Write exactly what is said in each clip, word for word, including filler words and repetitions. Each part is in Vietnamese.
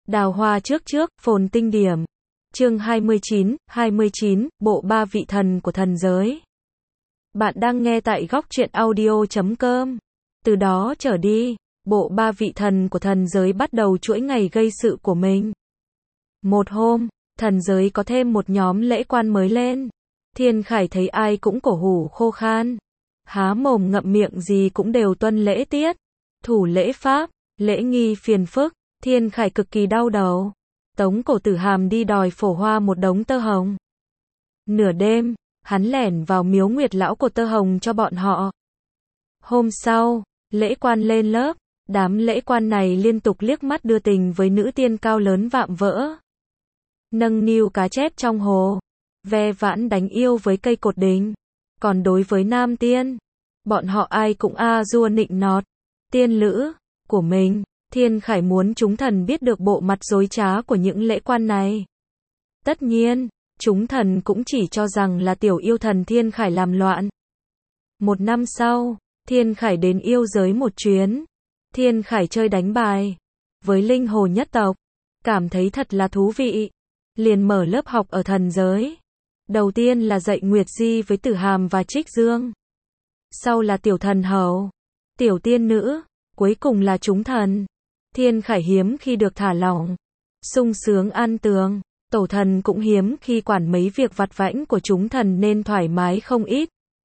Đào hoa trước trước, phồn tinh điểm. Chương hai mươi chín, hai mươi chín, bộ ba vị thần của thần giới. Bạn đang nghe tại góc truyện audio chấm com. Từ đó trở đi, bộ ba vị thần của thần giới bắt đầu chuỗi ngày gây sự của mình. Một hôm, thần giới có thêm một nhóm lễ quan mới lên. Thiên Khải thấy ai cũng cổ hủ khô khan. Há mồm ngậm miệng gì cũng đều tuân lễ tiết. Thủ lễ pháp, lễ nghi phiền phức. Thiên Khải cực kỳ đau đầu. Tống Cổ Tử Hàm đi đòi phổ hoa một đống tơ hồng. Nửa đêm, hắn lẻn vào miếu Nguyệt Lão của tơ hồng cho bọn họ. Hôm sau, lễ quan lên lớp. Đám lễ quan này liên tục liếc mắt đưa tình với nữ tiên cao lớn vạm vỡ. Nâng niu cá chép trong hồ. Ve vãn đánh yêu với cây cột đình. Còn đối với nam tiên, bọn họ ai cũng a dua nịnh nọt. Tiên lữ của mình. Thiên Khải muốn chúng thần biết được bộ mặt dối trá của những lễ quan này. Tất nhiên, chúng thần cũng chỉ cho rằng là tiểu yêu thần Thiên Khải làm loạn. Một năm sau, Thiên Khải đến yêu giới một chuyến. Thiên Khải chơi đánh bài với linh hồ nhất tộc, cảm thấy thật là thú vị. Liền mở lớp học ở thần giới. Đầu tiên là dạy Nguyệt Di với Tử Hàm và Trích Dương. Sau là tiểu thần hầu, tiểu tiên nữ, cuối cùng là chúng thần. Thiên Khải hiếm khi được thả lỏng, sung sướng an tường. Tổ thần cũng hiếm khi quản mấy việc vặt vãnh của chúng thần nên thoải mái không ít.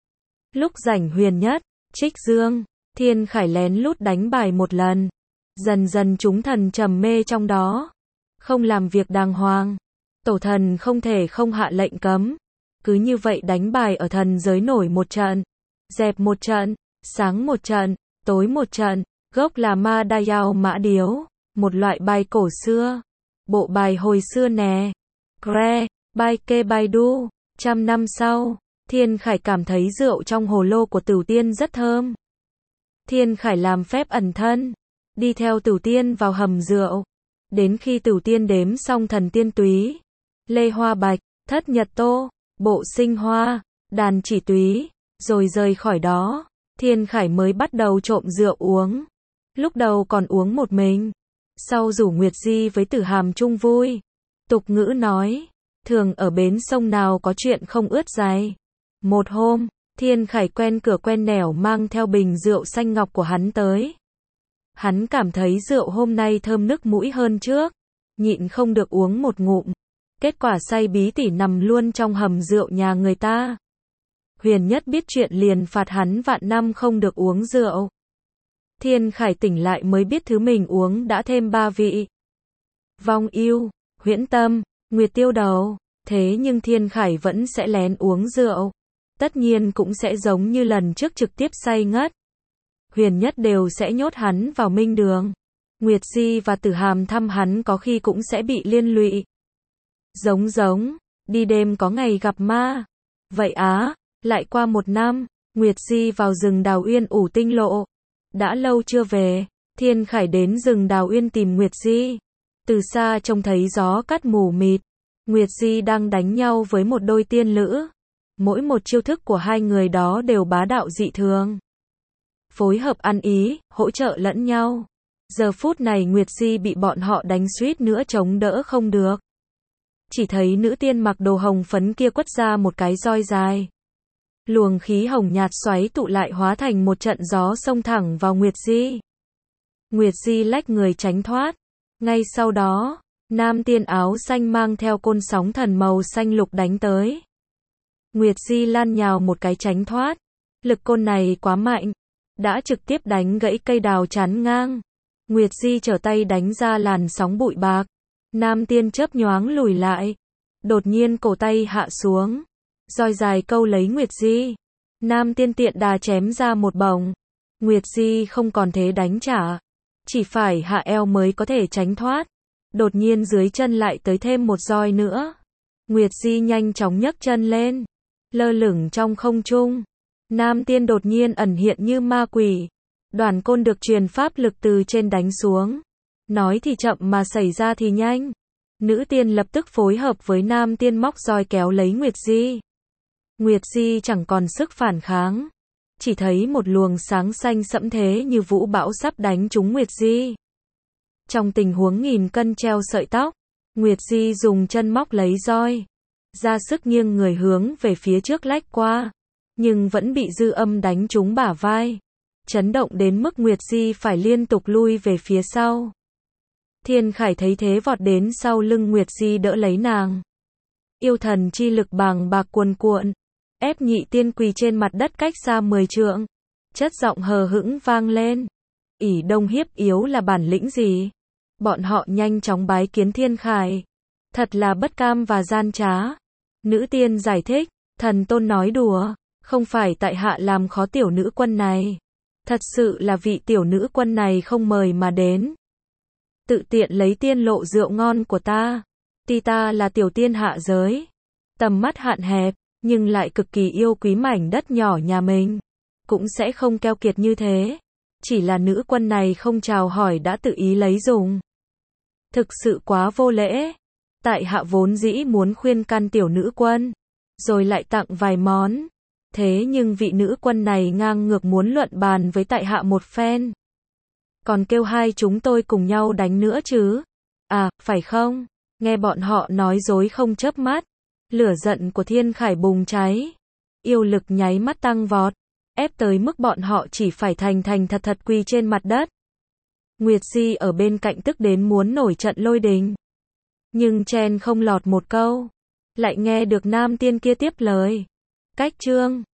Lúc rảnh Huyền Nhất, Trích Dương, Thiên Khải lén lút đánh bài một lần. Dần dần chúng thần trầm mê trong đó. Không làm việc đàng hoàng. Tổ thần không thể không hạ lệnh cấm. Cứ như vậy đánh bài ở thần giới nổi một trận. Dẹp một trận. Sáng một trận. Tối một trận. Gốc là ma đa yao mã điếu. Một loại bài cổ xưa. Bộ bài hồi xưa nè. Gre, bài kê bài đu. Trăm năm sau, Thiên Khải cảm thấy rượu trong hồ lô của Tửu Tiên rất thơm. Thiên Khải làm phép ẩn thân. Đi theo Tửu Tiên vào hầm rượu. Đến khi Tửu Tiên đếm xong thần tiên túy, lê hoa bạch, thất nhật tô, bộ sinh hoa, đàn chỉ túy, rồi rời khỏi đó, Thiên Khải mới bắt đầu trộm rượu uống. Lúc đầu còn uống một mình, sau rủ Nguyệt Di với Tử Hàm chung vui. Tục ngữ nói, thường ở bến sông nào có chuyện không ướt giày. Một hôm, Thiên Khải quen cửa quen nẻo mang theo bình rượu xanh ngọc của hắn tới. Hắn cảm thấy rượu hôm nay thơm nức mũi hơn trước, nhịn không được uống một ngụm. Kết quả say bí tỉ nằm luôn trong hầm rượu nhà người ta. Huyền Nhất biết chuyện liền phạt hắn vạn năm không được uống rượu. Thiên Khải tỉnh lại mới biết thứ mình uống đã thêm ba vị. Vong Yêu, Huyễn Tâm, Nguyệt Tiêu Đầu. Thế nhưng Thiên Khải vẫn sẽ lén uống rượu. Tất nhiên cũng sẽ giống như lần trước trực tiếp say ngất. Huyền Nhất đều sẽ nhốt hắn vào minh đường. Nguyệt Di và Tử Hàm thăm hắn có khi cũng sẽ bị liên lụy. Giống giống, đi đêm có ngày gặp ma. Vậy á, lại qua một năm, Nguyệt Di vào rừng Đào Uyên ủ tinh lộ. Đã lâu chưa về, Thiên Khải đến rừng Đào Uyên tìm Nguyệt Di. Từ xa trông thấy gió cát mù mịt. Nguyệt Di đang đánh nhau với một đôi tiên lữ. Mỗi một chiêu thức của hai người đó đều bá đạo dị thường. Phối hợp ăn ý, hỗ trợ lẫn nhau. Giờ phút này Nguyệt Di bị bọn họ đánh suýt nữa chống đỡ không được. Chỉ thấy nữ tiên mặc đồ hồng phấn kia quất ra một cái roi dài. Luồng khí hồng nhạt xoáy tụ lại hóa thành một trận gió xông thẳng vào Nguyệt Di. Nguyệt Di lách người tránh thoát. Ngay sau đó, nam tiên áo xanh mang theo côn sóng thần màu xanh lục đánh tới. Nguyệt Di lan nhào một cái tránh thoát. Lực côn này quá mạnh, đã trực tiếp đánh gãy cây đào chắn ngang. Nguyệt Di trở tay đánh ra làn sóng bụi bạc. Nam tiên chớp nhoáng lùi lại. Đột nhiên cổ tay hạ xuống. Roi dài câu lấy Nguyệt Di. Nam tiên tiện đà chém ra một bổng. Nguyệt Di không còn thế đánh trả. Chỉ phải hạ eo mới có thể tránh thoát. Đột nhiên dưới chân lại tới thêm một roi nữa. Nguyệt Di nhanh chóng nhấc chân lên. Lơ lửng trong không trung. Nam tiên đột nhiên ẩn hiện như ma quỷ. Đoàn côn được truyền pháp lực từ trên đánh xuống. Nói thì chậm mà xảy ra thì nhanh. Nữ tiên lập tức phối hợp với nam tiên móc roi kéo lấy Nguyệt Di. Nguyệt Di chẳng còn sức phản kháng. Chỉ thấy một luồng sáng xanh sẫm thế như vũ bão sắp đánh trúng Nguyệt Di. Trong tình huống nghìn cân treo sợi tóc, Nguyệt Di dùng chân móc lấy roi, ra sức nghiêng người hướng về phía trước lách qua, nhưng vẫn bị dư âm đánh trúng bả vai, chấn động đến mức Nguyệt Di phải liên tục lui về phía sau. Thiên Khải thấy thế vọt đến sau lưng Nguyệt Di đỡ lấy nàng. Yêu thần chi lực bàng bạc cuồn cuộn, ép nhị tiên quỳ trên mặt đất cách xa mười trượng. Chất giọng hờ hững vang lên. ỷ đông hiếp yếu là bản lĩnh gì? Bọn họ nhanh chóng bái kiến Thiên Khải. Thật là bất cam và gian trá. Nữ tiên giải thích, thần tôn nói đùa, không phải tại hạ làm khó tiểu nữ quân này. Thật sự là vị tiểu nữ quân này không mời mà đến. Tự tiện lấy tiên lộ rượu ngon của ta. Ti ta là tiểu tiên hạ giới. Tầm mắt hạn hẹp, nhưng lại cực kỳ yêu quý mảnh đất nhỏ nhà mình. Cũng sẽ không keo kiệt như thế. Chỉ là nữ quân này không chào hỏi đã tự ý lấy dùng. Thực sự quá vô lễ. Tại hạ vốn dĩ muốn khuyên can tiểu nữ quân, rồi lại tặng vài món. Thế nhưng vị nữ quân này ngang ngược muốn luận bàn với tại hạ một phen. Còn kêu hai chúng tôi cùng nhau đánh nữa chứ. À, phải không? Nghe bọn họ nói dối không chớp mắt. Lửa giận của Thiên Khải bùng cháy. Yêu lực nháy mắt tăng vọt. Ép tới mức bọn họ chỉ phải thành thành thật thật quỳ trên mặt đất. Nguyệt Di ở bên cạnh tức đến muốn nổi trận lôi đình. Nhưng chen không lọt một câu. Lại nghe được nam tiên kia tiếp lời. Cách chương